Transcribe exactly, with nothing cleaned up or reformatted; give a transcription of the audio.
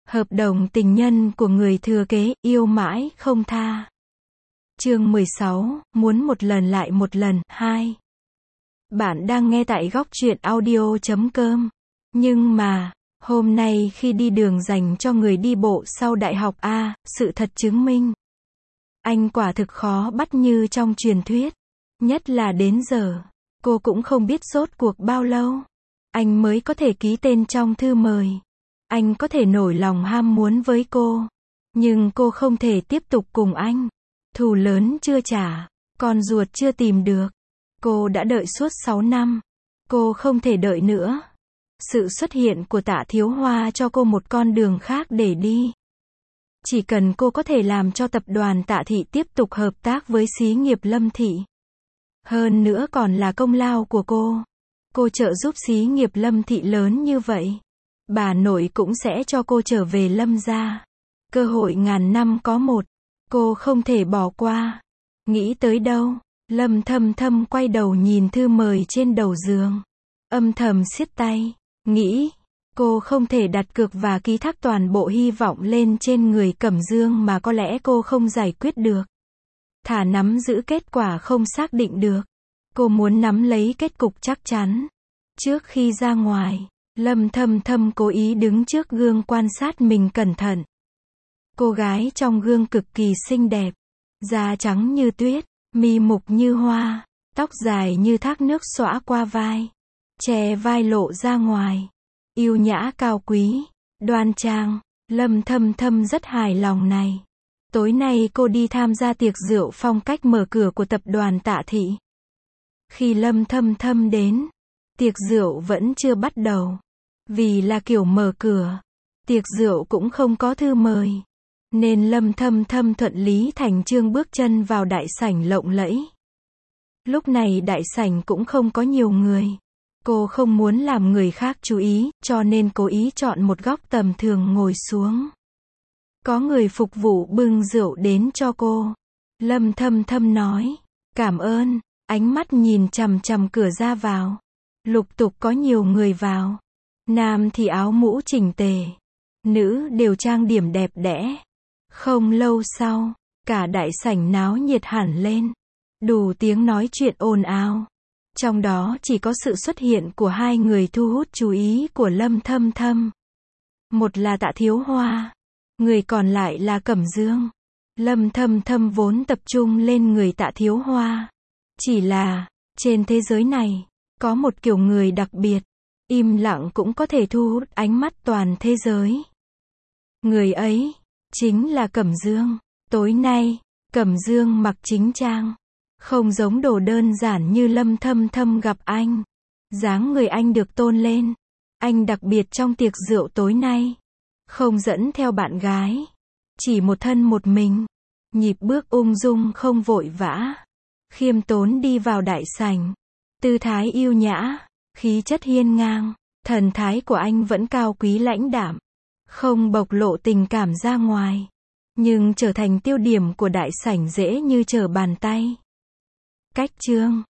Hợp đồng tình nhân của người thừa kế, yêu mãi không tha. Chương mười sáu, muốn một lần lại một lần, hai. Bạn đang nghe tại góc truyện audio chấm com. Nhưng mà, hôm nay khi đi đường dành cho người đi bộ sau đại học A, sự thật chứng minh. Anh quả thực khó bắt như trong truyền thuyết. Nhất là đến giờ, cô cũng không biết rốt cuộc bao lâu. Anh mới có thể ký tên trong thư mời. Anh có thể nổi lòng ham muốn với cô. Nhưng cô không thể tiếp tục cùng anh. Thù lớn chưa trả, con ruột chưa tìm được. Cô đã đợi suốt sáu năm. Cô không thể đợi nữa. Sự xuất hiện của Tạ Thiếu Hoa cho cô một con đường khác để đi. Chỉ cần cô có thể làm cho tập đoàn Tạ Thị tiếp tục hợp tác với xí nghiệp Lâm Thị. Hơn nữa còn là công lao của cô. Cô trợ giúp xí nghiệp Lâm Thị lớn như vậy. Bà nội cũng sẽ cho cô trở về Lâm gia. Cơ hội ngàn năm có một. Cô không thể bỏ qua. Nghĩ tới đâu, Lâm Thâm Thâm quay đầu nhìn thư mời trên đầu giường. Âm thầm siết tay. Nghĩ, cô không thể đặt cược và ký thác toàn bộ hy vọng lên trên người Cẩm Dương mà có lẽ cô không giải quyết được. Thà nắm giữ kết quả không xác định được. Cô muốn nắm lấy kết cục chắc chắn. Trước khi ra ngoài, Lâm Thâm Thâm cố ý đứng trước gương quan sát mình cẩn thận. Cô gái trong gương cực kỳ xinh đẹp. Da trắng như tuyết, mi mục như hoa, tóc dài như thác nước xõa qua vai. Che vai lộ ra ngoài. Yêu nhã cao quý, đoan trang. Lâm Thâm Thâm rất hài lòng này. Tối nay cô đi tham gia tiệc rượu phong cách mở cửa của tập đoàn Tạ Thị. Khi Lâm Thâm Thâm đến, tiệc rượu vẫn chưa bắt đầu. Vì là kiểu mở cửa, tiệc rượu cũng không có thư mời. Nên Lâm Thâm Thâm thuận lý thành chương bước chân vào đại sảnh lộng lẫy. Lúc này đại sảnh cũng không có nhiều người. Cô không muốn làm người khác chú ý, cho nên cố ý chọn một góc tầm thường ngồi xuống. Có người phục vụ bưng rượu đến cho cô. Lâm Thâm Thâm nói, cảm ơn, ánh mắt nhìn chằm chằm cửa ra vào. Lục tục có nhiều người vào. Nam thì áo mũ chỉnh tề. Nữ đều trang điểm đẹp đẽ. Không lâu sau, cả đại sảnh náo nhiệt hẳn lên. Đủ tiếng nói chuyện ồn ào. Trong đó chỉ có sự xuất hiện của hai người thu hút chú ý của Lâm Thâm Thâm. Một là Tạ Thiếu Hoa. Người còn lại là Cẩm Dương. Lâm Thâm Thâm vốn tập trung lên người Tạ Thiếu Hoa. Chỉ là, trên thế giới này, có một kiểu người đặc biệt. Im lặng cũng có thể thu hút ánh mắt toàn thế giới. Người ấy, chính là Cẩm Dương. Tối nay, Cẩm Dương mặc chính trang. Không giống đồ đơn giản như Lâm Thâm Thâm gặp anh. Dáng người anh được tôn lên. Anh đặc biệt trong tiệc rượu tối nay. Không dẫn theo bạn gái. Chỉ một thân một mình. Nhịp bước ung dung không vội vã. Khiêm tốn đi vào đại sảnh. Tư thái yêu nhã. Khí chất hiên ngang. Thần thái của anh vẫn cao quý lãnh đạm. Không bộc lộ tình cảm ra ngoài. Nhưng trở thành tiêu điểm của đại sảnh dễ như trở bàn tay. Cách chương